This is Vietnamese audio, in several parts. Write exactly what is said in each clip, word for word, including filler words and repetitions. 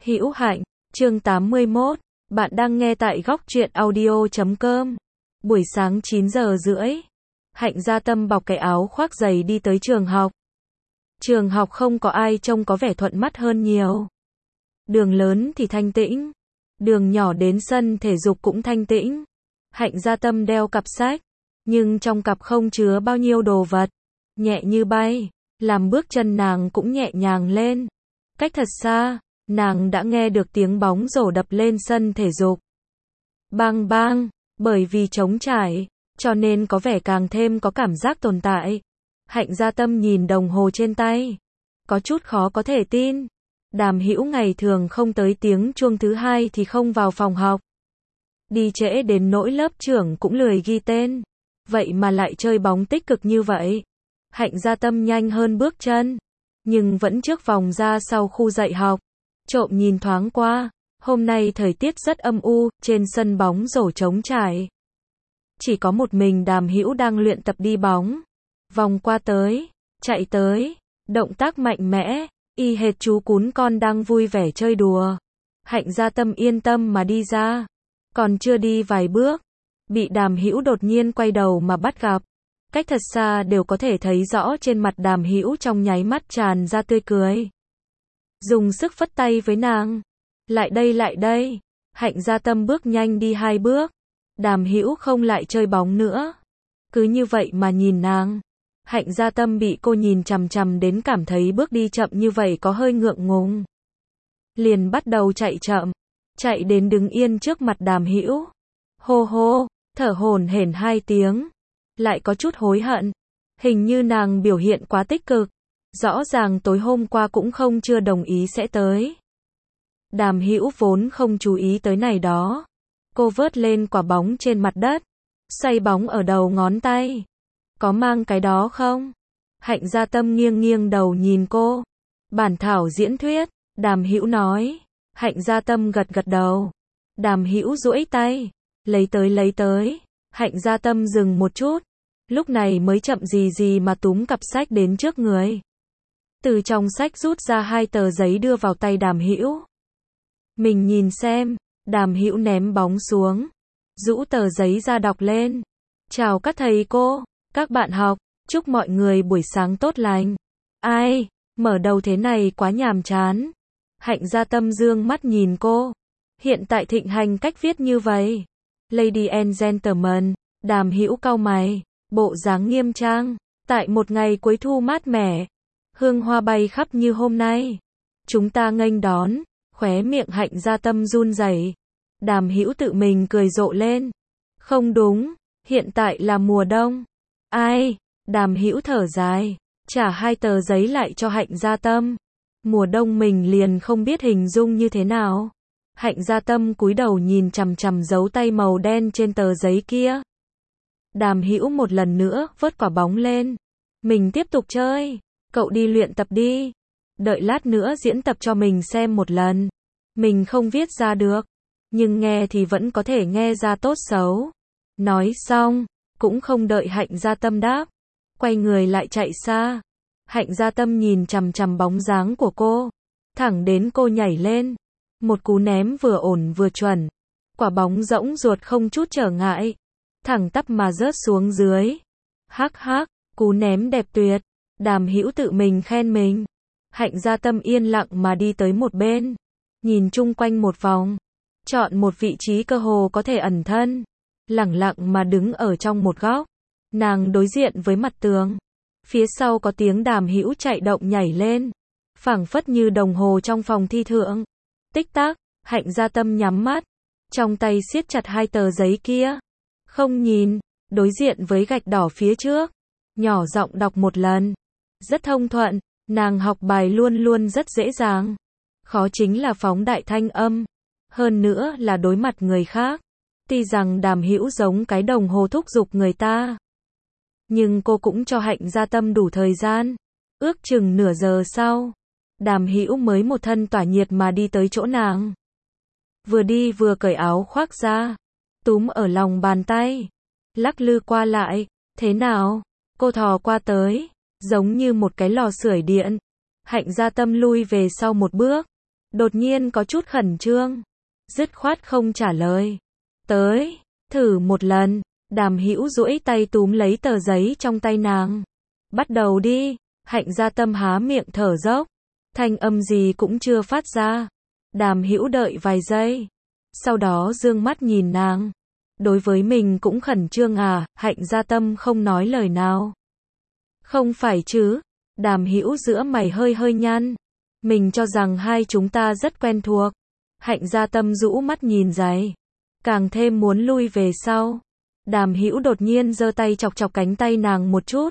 Hữu Hạnh, chương tám mươi mốt, bạn đang nghe tại góc truyện audio chấm com. Buổi sáng chín giờ rưỡi, Hạnh ra Tâm bọc cái áo khoác dày đi tới trường học. Trường học không có ai trông có vẻ thuận mắt hơn nhiều. Đường lớn thì thanh tĩnh, đường nhỏ đến sân thể dục cũng thanh tĩnh. Hạnh ra Tâm đeo cặp sách, nhưng trong cặp không chứa bao nhiêu đồ vật, nhẹ như bay, làm bước chân nàng cũng nhẹ nhàng lên. Cách thật xa, nàng đã nghe được tiếng bóng rổ đập lên sân thể dục. Bang bang, bởi vì trống trải, cho nên có vẻ càng thêm có cảm giác tồn tại. Hạnh ra Tâm nhìn đồng hồ trên tay, có chút khó có thể tin. Đàm Hữu ngày thường không tới tiếng chuông thứ hai thì không vào phòng học. Đi trễ đến nỗi lớp trưởng cũng lười ghi tên. Vậy mà lại chơi bóng tích cực như vậy. Hạnh ra Tâm nhanh hơn bước chân, nhưng vẫn trước vòng ra sau khu dạy học. Trộm nhìn thoáng qua, hôm nay thời tiết rất âm u, trên sân bóng rổ trống trải. Chỉ có một mình Đàm Hữu đang luyện tập đi bóng. Vòng qua tới, chạy tới, động tác mạnh mẽ, y hệt chú cún con đang vui vẻ chơi đùa. Hạnh ra Tâm yên tâm mà đi ra. Còn chưa đi vài bước, bị Đàm Hữu đột nhiên quay đầu mà bắt gặp. Cách thật xa đều có thể thấy rõ trên mặt Đàm Hữu trong nháy mắt tràn ra tươi cười. Dùng sức phất tay với nàng. Lại đây lại đây. Hạnh ra Tâm bước nhanh đi hai bước. Đàm Hữu không lại chơi bóng nữa. Cứ như vậy mà nhìn nàng. Hạnh ra Tâm bị cô nhìn chằm chằm đến cảm thấy bước đi chậm như vậy có hơi ngượng ngùng. Liền bắt đầu chạy chậm. Chạy đến đứng yên trước mặt Đàm Hữu. Hô hô, thở hổn hển hai tiếng. Lại có chút hối hận. Hình như nàng biểu hiện quá tích cực. Rõ ràng tối hôm qua cũng không chưa đồng ý sẽ tới. Đàm Hữu vốn không chú ý tới này đó. Cô vớt lên quả bóng trên mặt đất, xoay bóng ở đầu ngón tay. Có mang cái đó không? Hạnh ra Tâm nghiêng nghiêng đầu nhìn cô. Bản thảo diễn thuyết, Đàm Hữu nói. Hạnh ra Tâm gật gật đầu. Đàm Hữu duỗi tay, lấy tới lấy tới. Hạnh ra Tâm dừng một chút, lúc này mới chậm gì gì mà túm cặp sách đến trước người. Từ trong sách rút ra hai tờ giấy đưa vào tay Đàm Hữu. Mình nhìn xem. Đàm Hữu ném bóng xuống, rũ tờ giấy ra đọc lên. Chào các thầy cô, các bạn học, chúc mọi người buổi sáng tốt lành. Ai, mở đầu thế này quá nhàm chán. Hạnh ra Tâm dương mắt nhìn cô. Hiện tại thịnh hành cách viết như vậy. Lady and gentlemen, Đàm Hữu cau mày, bộ dáng nghiêm trang. Tại một ngày cuối thu mát mẻ, hương hoa bay khắp như hôm nay, chúng ta nghênh đón. Khóe miệng Hạnh ra Tâm run rẩy. Đàm Hữu tự mình cười rộ lên. Không đúng, hiện tại là mùa đông. Ai? Đàm Hữu thở dài, trả hai tờ giấy lại cho Hạnh ra Tâm. Mùa đông mình liền không biết hình dung như thế nào. Hạnh ra Tâm cúi đầu nhìn chằm chằm dấu tay màu đen trên tờ giấy kia. Đàm Hữu một lần nữa vớt quả bóng lên. Mình tiếp tục chơi, cậu đi luyện tập đi. Đợi lát nữa diễn tập cho mình xem một lần. Mình không viết ra được, nhưng nghe thì vẫn có thể nghe ra tốt xấu. Nói xong, cũng không đợi Hạnh ra Tâm đáp, quay người lại chạy xa. Hạnh ra Tâm nhìn chằm chằm bóng dáng của cô, thẳng đến cô nhảy lên. Một cú ném vừa ổn vừa chuẩn. Quả bóng rỗng ruột không chút trở ngại, thẳng tắp mà rớt xuống dưới. Hắc hắc, cú ném đẹp tuyệt. Đàm Hữu tự mình khen mình. Hạnh ra Tâm yên lặng mà đi tới một bên, nhìn chung quanh một vòng, chọn một vị trí cơ hồ có thể ẩn thân, lẳng lặng mà đứng ở trong một góc. Nàng đối diện với mặt tường. Phía sau có tiếng Đàm Hữu chạy động nhảy lên, phảng phất như đồng hồ trong phòng thi thượng. Tích tắc, Hạnh ra Tâm nhắm mắt, trong tay siết chặt hai tờ giấy kia. Không nhìn, đối diện với gạch đỏ phía trước, nhỏ giọng đọc một lần. Rất thông thuận, nàng học bài luôn luôn rất dễ dàng. Khó chính là phóng đại thanh âm, hơn nữa là đối mặt người khác. Tuy rằng Đàm Hữu giống cái đồng hồ thúc giục người ta, nhưng cô cũng cho Hạnh ra Tâm đủ thời gian. Ước chừng nửa giờ sau, Đàm Hữu mới một thân tỏa nhiệt mà đi tới chỗ nàng. Vừa đi vừa cởi áo khoác ra, túm ở lòng bàn tay, lắc lư qua lại. Thế nào? Cô thò qua tới, giống như một cái lò sưởi điện. Hạnh ra Tâm lui về sau một bước, đột nhiên có chút khẩn trương, dứt khoát không trả lời. Tới, thử một lần, Đàm Hữu duỗi tay túm lấy tờ giấy trong tay nàng. Bắt đầu đi, Hạnh Gia Tâm há miệng thở dốc, thanh âm gì cũng chưa phát ra. Đàm Hữu đợi vài giây, sau đó dương mắt nhìn nàng. Đối với mình cũng khẩn trương à? Hạnh Gia Tâm không nói lời nào. Không phải chứ? Đàm Hữu giữa mày hơi hơi nhăn. Mình cho rằng hai chúng ta rất quen thuộc. Hạnh Gia Tâm rũ mắt nhìn giày, càng thêm muốn lui về sau. Đàm Hữu đột nhiên giơ tay chọc chọc cánh tay nàng một chút.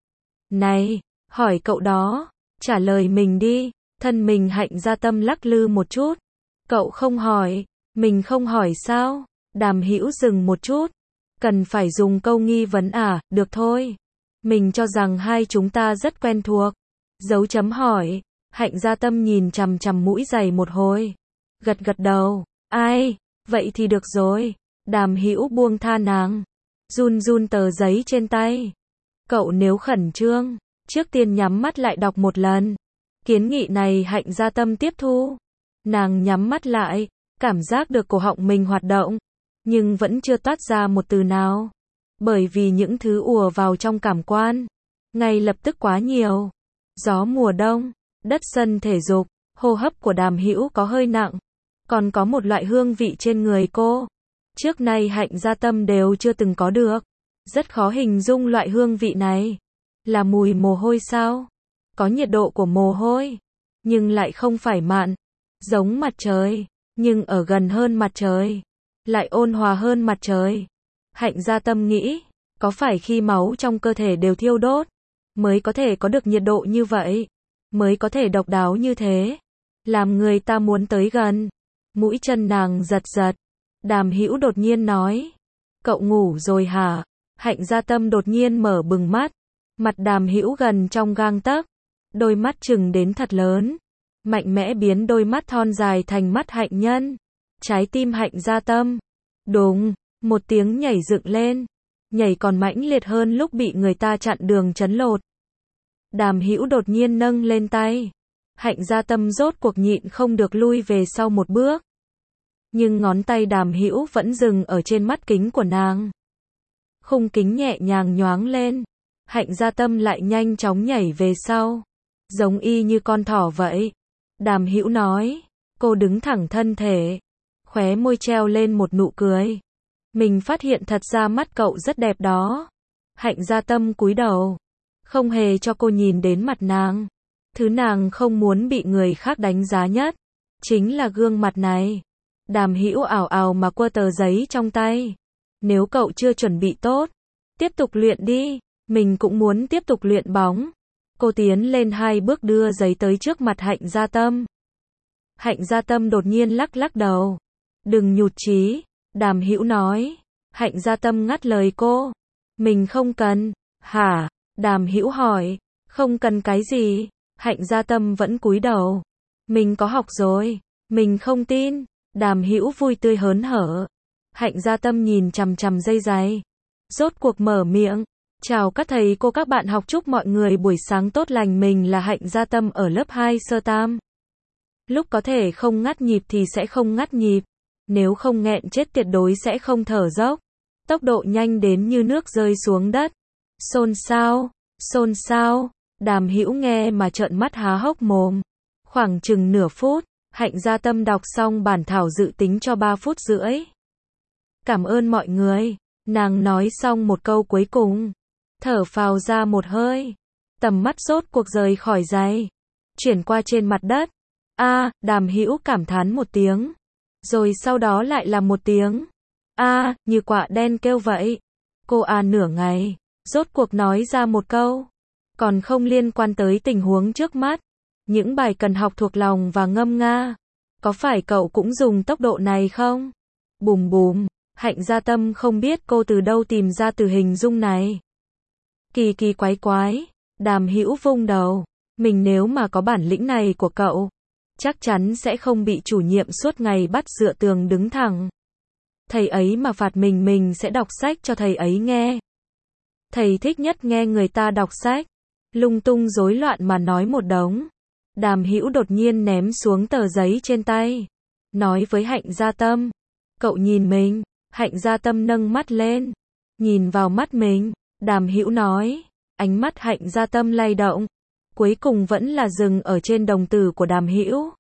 Này, hỏi cậu đó, trả lời mình đi. Thân mình Hạnh Gia Tâm lắc lư một chút. Cậu không hỏi, mình không hỏi sao? Đàm Hữu dừng một chút. Cần phải dùng câu nghi vấn à? Được thôi. Mình cho rằng hai chúng ta rất quen thuộc. Dấu chấm hỏi. Hạnh Gia Tâm nhìn chằm chằm mũi giày một hồi, gật gật đầu. Ai, vậy thì được rồi. Đàm Hữu buông tha nàng, run run tờ giấy trên tay. Cậu nếu khẩn trương, trước tiên nhắm mắt lại đọc một lần. Kiến nghị này Hạnh Gia Tâm tiếp thu. Nàng nhắm mắt lại, cảm giác được cổ họng mình hoạt động, nhưng vẫn chưa toát ra một từ nào. Bởi vì những thứ ùa vào trong cảm quan, ngay lập tức quá nhiều. Gió mùa đông, đất sân thể dục, hô hấp của Đàm Hữu có hơi nặng. Còn có một loại hương vị trên người cô. Trước nay Hạnh Gia Tâm đều chưa từng có được. Rất khó hình dung loại hương vị này. Là mùi mồ hôi sao? Có nhiệt độ của mồ hôi, nhưng lại không phải mặn, giống mặt trời, nhưng ở gần hơn mặt trời, lại ôn hòa hơn mặt trời. Hạnh Gia Tâm nghĩ, có phải khi máu trong cơ thể đều thiêu đốt, mới có thể có được nhiệt độ như vậy, mới có thể độc đáo như thế, làm người ta muốn tới gần. Mũi chân nàng giật giật. Đàm Hữu đột nhiên nói, cậu ngủ rồi hả? Hạnh Gia Tâm đột nhiên mở bừng mắt, mặt Đàm Hữu gần trong gang tấc, đôi mắt trừng đến thật lớn, mạnh mẽ biến đôi mắt thon dài thành mắt hạnh nhân. Trái tim Hạnh Gia Tâm, đùng, một tiếng nhảy dựng lên, nhảy còn mãnh liệt hơn lúc bị người ta chặn đường trấn lột. Đàm Hữu đột nhiên nâng lên tay, Hạnh Gia Tâm rốt cuộc nhịn không được lui về sau một bước. Nhưng ngón tay Đàm Hữu vẫn dừng ở trên mắt kính của nàng. Khung kính nhẹ nhàng nhoáng lên, Hạnh Gia Tâm lại nhanh chóng nhảy về sau, giống y như con thỏ vậy. Đàm Hữu nói, cô đứng thẳng thân thể, khóe môi treo lên một nụ cười. Mình phát hiện thật ra mắt cậu rất đẹp đó. Hạnh Gia Tâm cúi đầu, không hề cho cô nhìn đến mặt nàng. Thứ nàng không muốn bị người khác đánh giá nhất, chính là gương mặt này. Đàm Hữu ảo ảo mà quơ tờ giấy trong tay. Nếu cậu chưa chuẩn bị tốt, tiếp tục luyện đi. Mình cũng muốn tiếp tục luyện bóng. Cô tiến lên hai bước đưa giấy tới trước mặt Hạnh Gia Tâm. Hạnh Gia Tâm đột nhiên lắc lắc đầu. Đừng nhụt chí. Đàm Hữu nói. Hạnh Gia Tâm ngắt lời cô. Mình không cần. Hả? Đàm Hữu hỏi. Không cần cái gì? Hạnh Gia Tâm vẫn cúi đầu. Mình có học rồi. Mình không tin. Đàm Hữu vui tươi hớn hở. Hạnh Gia Tâm nhìn chằm chằm dây giày, rốt cuộc mở miệng. Chào các thầy cô các bạn học, chúc mọi người buổi sáng tốt lành. Mình là Hạnh Gia Tâm ở lớp hai sơ tam. Lúc có thể không ngắt nhịp thì sẽ không ngắt nhịp. Nếu không nghẹn chết tuyệt đối sẽ không thở dốc. Tốc độ nhanh đến như nước rơi xuống đất. Xôn xao, xôn xao. Đàm Hữu nghe mà trợn mắt há hốc mồm. Khoảng chừng nửa phút, Hạnh Gia Tâm đọc xong bản thảo dự tính cho ba phút rưỡi. Cảm ơn mọi người. Nàng nói xong một câu cuối cùng, thở phào ra một hơi. Tầm mắt rốt cuộc rời khỏi giày, chuyển qua trên mặt đất. A, à, Đàm Hữu cảm thán một tiếng, rồi sau đó lại là một tiếng. A, à, như quạ đen kêu vậy. Cô à nửa ngày, rốt cuộc nói ra một câu, còn không liên quan tới tình huống trước mắt. Những bài cần học thuộc lòng và ngâm nga. Có phải cậu cũng dùng tốc độ này không? Bùm bùm. Hạnh Gia Tâm không biết cô từ đâu tìm ra từ hình dung này. Kỳ kỳ quái quái. Đàm Hữu vung đầu. Mình nếu mà có bản lĩnh này của cậu, chắc chắn sẽ không bị chủ nhiệm suốt ngày bắt dựa tường đứng thẳng. Thầy ấy mà phạt mình mình sẽ đọc sách cho thầy ấy nghe. Thầy thích nhất nghe người ta đọc sách, lung tung rối loạn mà nói một đống. Đàm Hữu đột nhiên ném xuống tờ giấy trên tay, nói với Hạnh Gia Tâm, cậu nhìn mình. Hạnh Gia Tâm nâng mắt lên, nhìn vào mắt mình. Đàm Hữu nói, ánh mắt Hạnh Gia Tâm lay động, cuối cùng vẫn là dừng ở trên đồng tử của Đàm Hữu.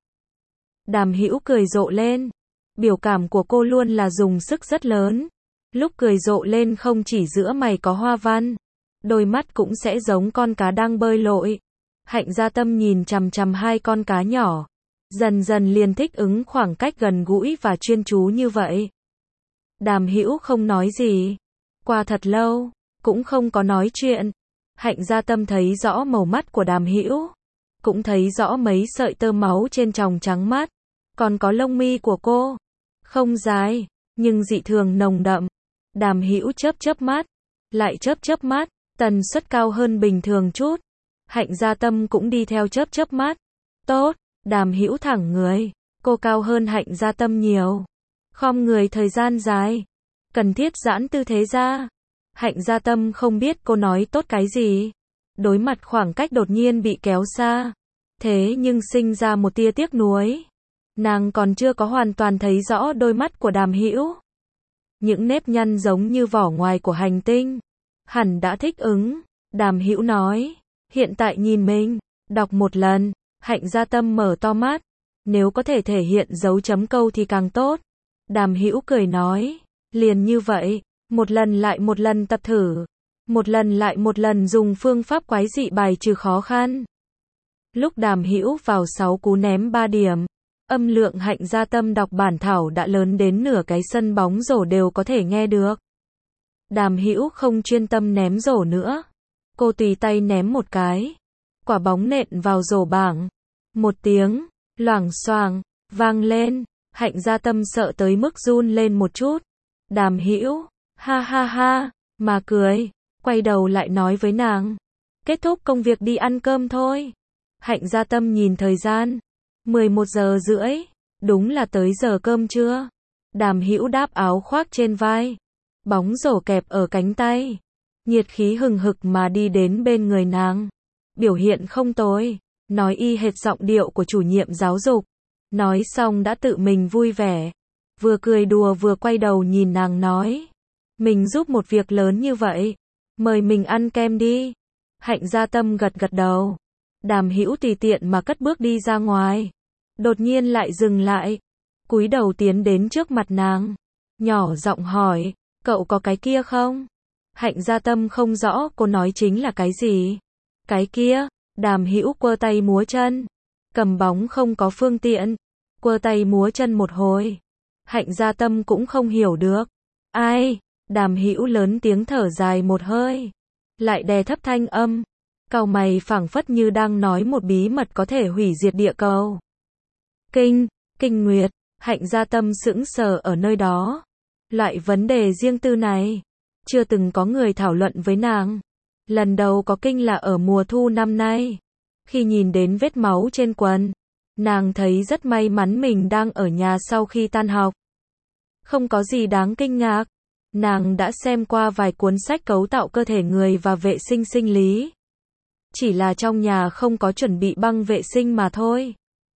Đàm Hữu cười rộ lên, biểu cảm của cô luôn là dùng sức rất lớn, lúc cười rộ lên không chỉ giữa mày có hoa văn, đôi mắt cũng sẽ giống con cá đang bơi lội. Hạnh Gia Tâm nhìn chằm chằm hai con cá nhỏ, dần dần liền thích ứng khoảng cách gần gũi và chuyên chú như vậy. Đàm Hữu không nói gì, qua thật lâu, cũng không có nói chuyện. Hạnh Gia Tâm thấy rõ màu mắt của Đàm Hữu, cũng thấy rõ mấy sợi tơ máu trên tròng trắng mắt, còn có lông mi của cô, không dài, nhưng dị thường nồng đậm. Đàm Hữu chớp chớp mắt, lại chớp chớp mắt, tần suất cao hơn bình thường chút. Hạnh Gia Tâm cũng đi theo chớp chớp mắt. Tốt, Đàm Hữu thẳng người, cô cao hơn Hạnh Gia Tâm nhiều. Khom người thời gian dài, cần thiết giãn tư thế ra. Hạnh Gia Tâm không biết cô nói tốt cái gì. Đối mặt khoảng cách đột nhiên bị kéo xa, thế nhưng sinh ra một tia tiếc nuối. Nàng còn chưa có hoàn toàn thấy rõ đôi mắt của Đàm Hữu. Những nếp nhăn giống như vỏ ngoài của hành tinh, hẳn đã thích ứng. Đàm Hữu nói, hiện tại nhìn mình, đọc một lần. Hạnh Gia Tâm mở to mắt, nếu có thể thể hiện dấu chấm câu thì càng tốt. Đàm Hữu cười nói, liền như vậy, một lần lại một lần tập thử, một lần lại một lần dùng phương pháp quái dị bài trừ khó khăn. Lúc Đàm Hữu vào sáu cú ném ba điểm, âm lượng Hạnh Gia Tâm đọc bản thảo đã lớn đến nửa cái sân bóng rổ đều có thể nghe được. Đàm Hữu không chuyên tâm ném rổ nữa, cô tùy tay ném một cái, quả bóng nện vào rổ bảng, một tiếng loảng xoảng vang lên. Hạnh Gia Tâm sợ tới mức run lên một chút. Đàm Hữu ha ha ha mà cười, quay đầu lại nói với nàng, kết thúc công việc đi ăn cơm thôi. Hạnh Gia Tâm nhìn thời gian, mười một giờ rưỡi, đúng là tới giờ cơm trưa. Đàm Hữu đáp áo khoác trên vai, bóng rổ kẹp ở cánh tay, nhiệt khí hừng hực mà đi đến bên người nàng. Biểu hiện không tồi, nói y hệt giọng điệu của chủ nhiệm giáo dục. Nói xong đã tự mình vui vẻ, vừa cười đùa vừa quay đầu nhìn nàng nói, mình giúp một việc lớn như vậy, mời mình ăn kem đi. Hạnh Gia Tâm gật gật đầu. Đàm Hữu tùy tiện mà cất bước đi ra ngoài, đột nhiên lại dừng lại, cúi đầu tiến đến trước mặt nàng, nhỏ giọng hỏi, cậu có cái kia không? Hạnh Gia Tâm không rõ cô nói chính là cái gì. Cái kia? Đàm Hữu quơ tay múa chân, cầm bóng không có phương tiện, quơ tay múa chân một hồi. Hạnh Gia Tâm cũng không hiểu được. Ai? Đàm Hữu lớn tiếng thở dài một hơi, lại đè thấp thanh âm, cau mày phảng phất như đang nói một bí mật có thể hủy diệt địa cầu. Kinh, Kinh Nguyệt. Hạnh Gia Tâm sững sờ ở nơi đó. Loại vấn đề riêng tư này, chưa từng có người thảo luận với nàng. Lần đầu có kinh là ở mùa thu năm nay. Khi nhìn đến vết máu trên quần, nàng thấy rất may mắn mình đang ở nhà sau khi tan học. Không có gì đáng kinh ngạc. Nàng đã xem qua vài cuốn sách cấu tạo cơ thể người và vệ sinh sinh lý. Chỉ là trong nhà không có chuẩn bị băng vệ sinh mà thôi.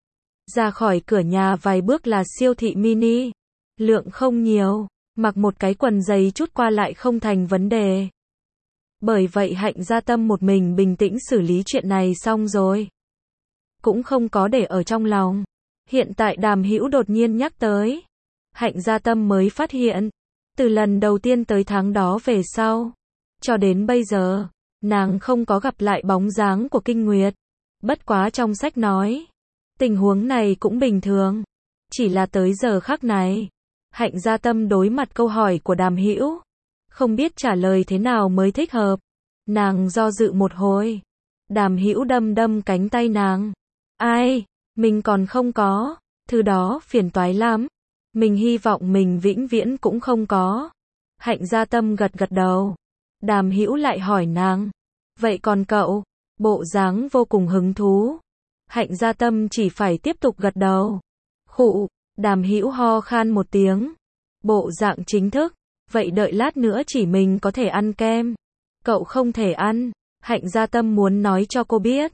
Ra khỏi cửa nhà vài bước là siêu thị mini. Lượng không nhiều, mặc một cái quần dày chút qua lại không thành vấn đề. Bởi vậy Hạnh Gia Tâm một mình bình tĩnh xử lý chuyện này xong rồi. Cũng không có để ở trong lòng. Hiện tại Đàm Hữu đột nhiên nhắc tới. Hạnh Gia Tâm mới phát hiện. Từ lần đầu tiên tới tháng đó về sau, cho đến bây giờ, nàng không có gặp lại bóng dáng của Kinh Nguyệt. Bất quá trong sách nói, tình huống này cũng bình thường. Chỉ là tới giờ khắc này, Hạnh Gia Tâm đối mặt câu hỏi của Đàm Hữu, không biết trả lời thế nào mới thích hợp. Nàng do dự một hồi. Đàm Hữu đâm đâm cánh tay nàng. Ai, mình còn không có, thứ đó phiền toái lắm. Mình hy vọng mình vĩnh viễn cũng không có. Hạnh Gia Tâm gật gật đầu. Đàm Hữu lại hỏi nàng, vậy còn cậu? Bộ dáng vô cùng hứng thú. Hạnh Gia Tâm chỉ phải tiếp tục gật đầu. Khụ, Đàm Hữu ho khan một tiếng. Bộ dạng chính thức, vậy đợi lát nữa chỉ mình có thể ăn kem. Cậu không thể ăn. Hạnh Gia Tâm muốn nói cho cô biết,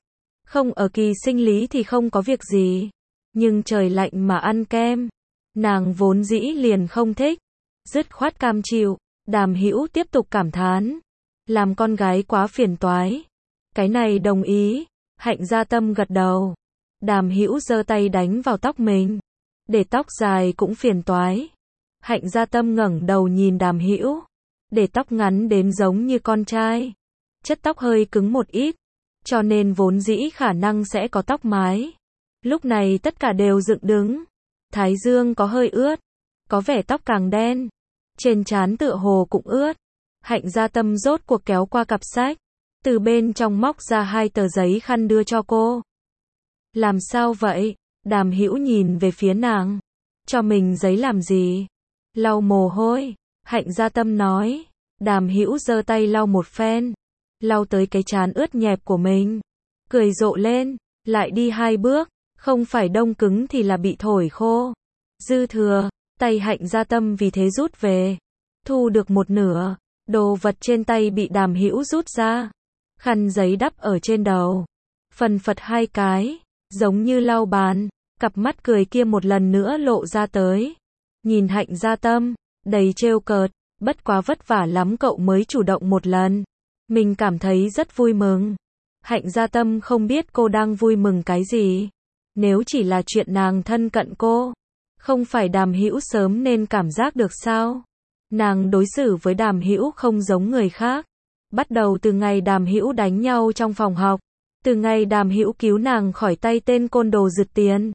Không ở kỳ sinh lý thì không có việc gì. Nhưng trời lạnh mà ăn kem, nàng vốn dĩ liền không thích. Dứt khoát cam chịu. Đàm Hữu tiếp tục cảm thán. Làm con gái quá phiền toái. Cái này đồng ý. Hạnh Gia Tâm gật đầu. Đàm Hữu giơ tay đánh vào tóc mình. Để tóc dài cũng phiền toái. Hạnh Gia Tâm ngẩng đầu nhìn Đàm Hữu. Để tóc ngắn đến giống như con trai. Chất tóc hơi cứng một ít. Cho nên vốn dĩ khả năng sẽ có tóc mái. Lúc này tất cả đều dựng đứng. Thái dương có hơi ướt. Có vẻ tóc càng đen. Trên trán tựa hồ cũng ướt. Hạnh Gia Tâm rốt cuộc kéo qua cặp sách. Từ bên trong móc ra hai tờ giấy khăn đưa cho cô. Làm sao vậy? Đàm Hữu nhìn về phía nàng. Cho mình giấy làm gì? Lau mồ hôi. Hạnh Gia Tâm nói. Đàm Hữu giơ tay lau một phen. Lau tới cái trán ướt nhẹp của mình. Cười rộ lên. Lại đi hai bước. Không phải đông cứng thì là bị thổi khô. Dư thừa. Tay Hạnh Gia Tâm vì thế rút về. Thu được một nửa. Đồ vật trên tay bị Đàm Hữu rút ra. Khăn giấy đắp ở trên đầu. Phần phật hai cái. Giống như lau bàn. Cặp mắt cười kia một lần nữa lộ ra tới. Nhìn Hạnh Gia Tâm. Đầy trêu cợt. Bất quá vất vả lắm cậu mới chủ động một lần. Mình cảm thấy rất vui mừng. Hạnh Gia Tâm không biết cô đang vui mừng cái gì. Nếu chỉ là chuyện nàng thân cận cô. Không phải Đàm Hữu sớm nên cảm giác được sao? Nàng đối xử với Đàm Hữu không giống người khác. Bắt đầu từ ngày Đàm Hữu đánh nhau trong phòng học. Từ ngày Đàm Hữu cứu nàng khỏi tay tên côn đồ rượt tiền.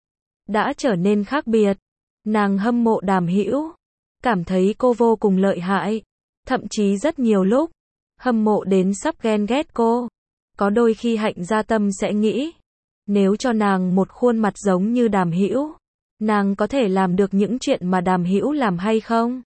Đã trở nên khác biệt. Nàng hâm mộ Đàm Hữu. Cảm thấy cô vô cùng lợi hại. Thậm chí rất nhiều lúc. Hâm mộ đến sắp ghen ghét cô. Có đôi khi Hạnh Gia Tâm sẽ nghĩ. Nếu cho nàng một khuôn mặt giống như Đàm Hữu. Nàng có thể làm được những chuyện mà Đàm Hữu làm hay không?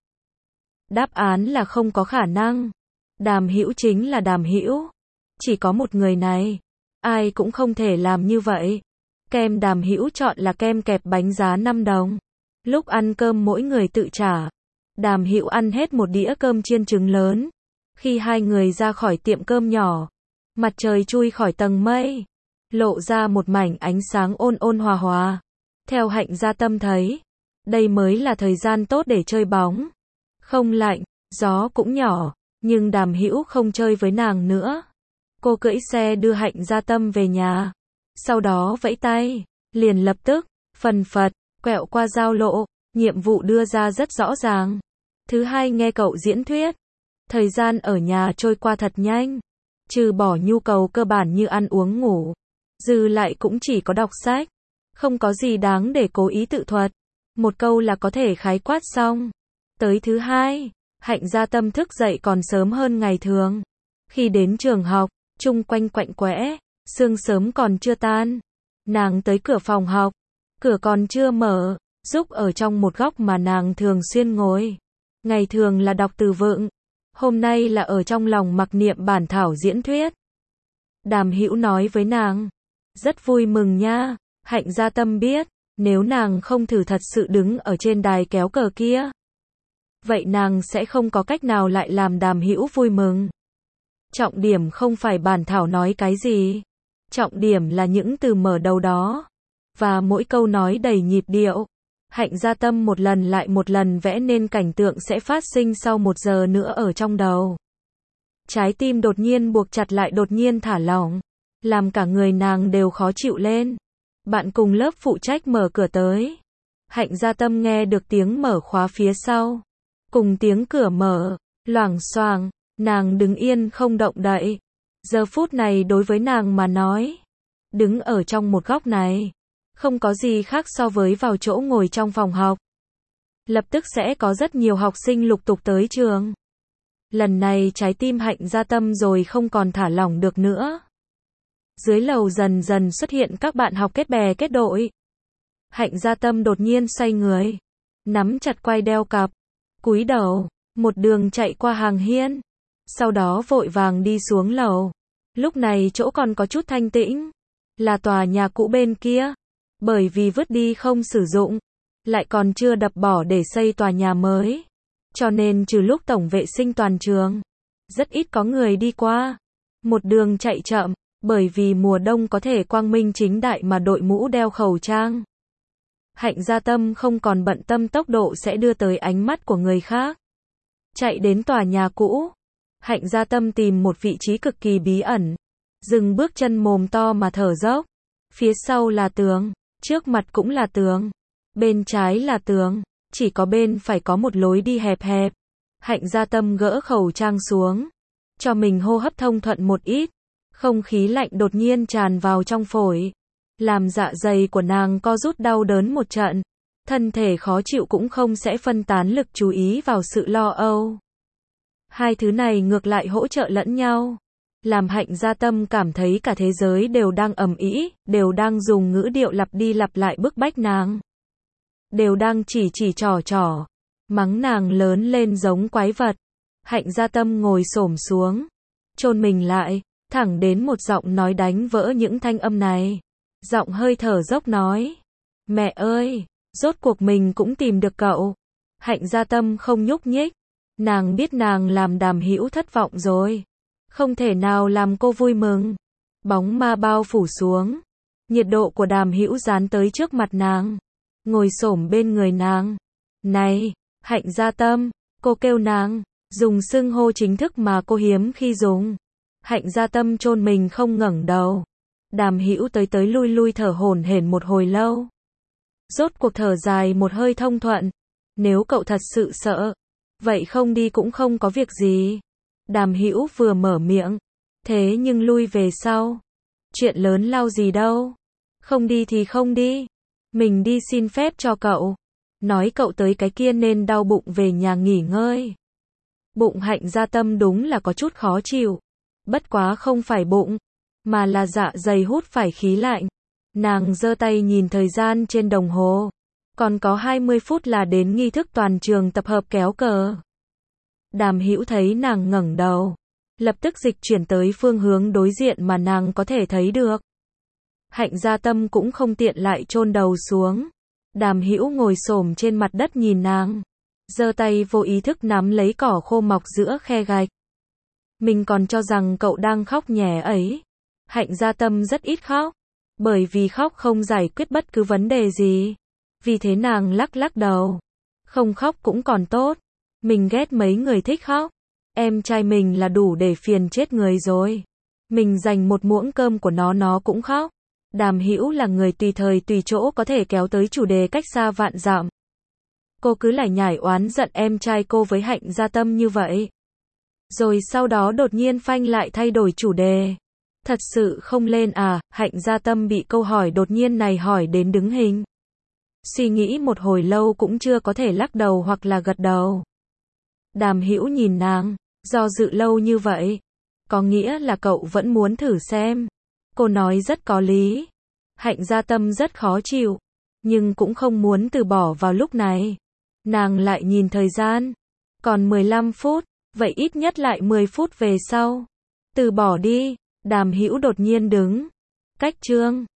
Đáp án là không có khả năng. Đàm Hữu chính là Đàm Hữu. Chỉ có một người này. Ai cũng không thể làm như vậy. Kem Đàm Hữu chọn là kem kẹp bánh giá năm đồng. Lúc ăn cơm mỗi người tự trả. Đàm Hữu ăn hết một đĩa cơm chiên trứng lớn. Khi hai người ra khỏi tiệm cơm nhỏ. Mặt trời chui khỏi tầng mây. Lộ ra một mảnh ánh sáng ôn ôn hòa hòa. Theo Hạnh Gia Tâm thấy. Đây mới là thời gian tốt để chơi bóng. Không lạnh, gió cũng nhỏ. Nhưng Đàm Hữu không chơi với nàng nữa. Cô cưỡi xe đưa Hạnh Gia Tâm về nhà. Sau đó vẫy tay. Liền lập tức, phần phật, quẹo qua giao lộ. Nhiệm vụ đưa ra rất rõ ràng. Thứ hai nghe cậu diễn thuyết. Thời gian ở nhà trôi qua thật nhanh. Trừ bỏ nhu cầu cơ bản như ăn uống ngủ. Dư lại cũng chỉ có đọc sách. Không có gì đáng để cố ý tự thuật. Một câu là có thể khái quát xong. Tới thứ hai, Hạnh Gia Tâm thức dậy còn sớm hơn ngày thường. Khi đến trường học, chung quanh quạnh quẽ, sương sớm còn chưa tan. Nàng tới cửa phòng học, cửa còn chưa mở, giúp ở trong một góc mà nàng thường xuyên ngồi. Ngày thường là đọc từ vựng, hôm nay là ở trong lòng mặc niệm bản thảo diễn thuyết. Đàm Hữu nói với nàng, rất vui mừng nha. Hạnh Gia Tâm biết, nếu nàng không thử thật sự đứng ở trên đài kéo cờ kia, vậy nàng sẽ không có cách nào lại làm Đàm Hữu vui mừng. Trọng điểm không phải bản thảo nói cái gì. Trọng điểm là những từ mở đầu đó. Và mỗi câu nói đầy nhịp điệu. Hạnh Gia Tâm một lần lại một lần vẽ nên cảnh tượng sẽ phát sinh sau một giờ nữa ở trong đầu. Trái tim đột nhiên buộc chặt lại đột nhiên thả lỏng. Làm cả người nàng đều khó chịu lên. Bạn cùng lớp phụ trách mở cửa tới. Hạnh Gia Tâm nghe được tiếng mở khóa phía sau. Cùng tiếng cửa mở, loảng xoảng, nàng đứng yên không động đậy. Giờ phút này đối với nàng mà nói, đứng ở trong một góc này, không có gì khác so với vào chỗ ngồi trong phòng học. Lập tức sẽ có rất nhiều học sinh lục tục tới trường. Lần này trái tim Hạnh Gia Tâm rồi không còn thả lỏng được nữa. Dưới lầu dần dần xuất hiện các bạn học kết bè kết đội. Hạnh Gia Tâm đột nhiên xoay người, nắm chặt quai đeo cặp, cúi đầu, một đường chạy qua hàng hiên, sau đó vội vàng đi xuống lầu. Lúc này chỗ còn có chút thanh tĩnh, là tòa nhà cũ bên kia, bởi vì vứt đi không sử dụng, lại còn chưa đập bỏ để xây tòa nhà mới, cho nên trừ lúc tổng vệ sinh toàn trường, rất ít có người đi qua. Một đường chạy chậm, Bởi vì mùa đông có thể quang minh chính đại mà đội mũ đeo khẩu trang. Hạnh Gia Tâm không còn bận tâm tốc độ sẽ đưa tới ánh mắt của người khác. Chạy đến tòa nhà cũ, Hạnh Gia Tâm tìm một vị trí cực kỳ bí ẩn, dừng bước chân mồm to mà thở dốc. Phía sau là tường, trước mặt cũng là tường, bên trái là tường, chỉ có bên phải có một lối đi hẹp hẹp. Hạnh Gia Tâm gỡ khẩu trang xuống, cho mình hô hấp thông thuận một ít. Không khí lạnh đột nhiên tràn vào trong phổi, làm dạ dày của nàng co rút đau đớn một trận. Thân thể khó chịu cũng không sẽ phân tán lực chú ý vào sự lo âu. Hai thứ này ngược lại hỗ trợ lẫn nhau, làm Hạnh Gia Tâm cảm thấy cả thế giới đều đang ầm ĩ, đều đang dùng ngữ điệu lặp đi lặp lại bức bách nàng. Đều đang chỉ chỉ trỏ trỏ, mắng nàng lớn lên giống quái vật. Hạnh Gia Tâm ngồi xổm xuống, chôn mình lại, thẳng đến một giọng nói đánh vỡ những thanh âm này. Giọng hơi thở dốc nói, mẹ ơi, rốt cuộc mình cũng tìm được cậu. Hạnh Gia Tâm không nhúc nhích, nàng biết nàng làm Đàm Hữu thất vọng rồi, không thể nào làm cô vui mừng. Bóng ma bao phủ xuống, nhiệt độ của Đàm Hữu dán tới trước mặt nàng, ngồi xổm bên người nàng. Này, Hạnh Gia Tâm, cô kêu nàng, dùng xưng hô chính thức mà cô hiếm khi dùng. Hạnh Gia Tâm chôn mình không ngẩng đầu. Đàm Hữu tới tới lui lui thở hổn hển một hồi lâu. Rốt cuộc thở dài một hơi thông thuận. Nếu cậu thật sự sợ, vậy không đi cũng không có việc gì. Đàm Hữu vừa mở miệng, thế nhưng lui về sau. Chuyện lớn lao gì đâu. Không đi thì không đi. Mình đi xin phép cho cậu. Nói cậu tới cái kia nên đau bụng về nhà nghỉ ngơi. Bụng Hạnh Gia Tâm đúng là có chút khó chịu. Bất quá không phải bụng, mà là dạ dày hút phải khí lạnh. Nàng giơ tay nhìn thời gian trên đồng hồ. Còn có hai mươi phút là đến nghi thức toàn trường tập hợp kéo cờ. Đàm Hữu thấy nàng ngẩng đầu, lập tức dịch chuyển tới phương hướng đối diện mà nàng có thể thấy được. Hạnh Gia Tâm cũng không tiện lại chôn đầu xuống. Đàm Hữu ngồi xổm trên mặt đất nhìn nàng, giơ tay vô ý thức nắm lấy cỏ khô mọc giữa khe gạch. Mình còn cho rằng cậu đang khóc nhè ấy. Hạnh Gia Tâm rất ít khóc, bởi vì khóc không giải quyết bất cứ vấn đề gì. Vì thế nàng lắc lắc đầu. Không khóc cũng còn tốt. Mình ghét mấy người thích khóc. Em trai mình là đủ để phiền chết người rồi. Mình dành một muỗng cơm của nó nó cũng khóc. Đàm Hữu là người tùy thời tùy chỗ có thể kéo tới chủ đề cách xa vạn dặm. Cô cứ lải nhải oán giận em trai cô với Hạnh Gia Tâm như vậy. Rồi sau đó đột nhiên phanh lại thay đổi chủ đề. Thật sự không lên à? Hạnh Gia Tâm bị câu hỏi đột nhiên này hỏi đến đứng hình. Suy nghĩ một hồi lâu cũng chưa có thể lắc đầu hoặc là gật đầu. Đàm Hữu nhìn nàng, do dự lâu như vậy, có nghĩa là cậu vẫn muốn thử xem. Cô nói rất có lý. Hạnh Gia Tâm rất khó chịu, nhưng cũng không muốn từ bỏ vào lúc này. Nàng lại nhìn thời gian, còn mười lăm phút, vậy ít nhất lại mười phút về sau. Từ bỏ đi. Đàm Hữu đột nhiên đứng cách chương.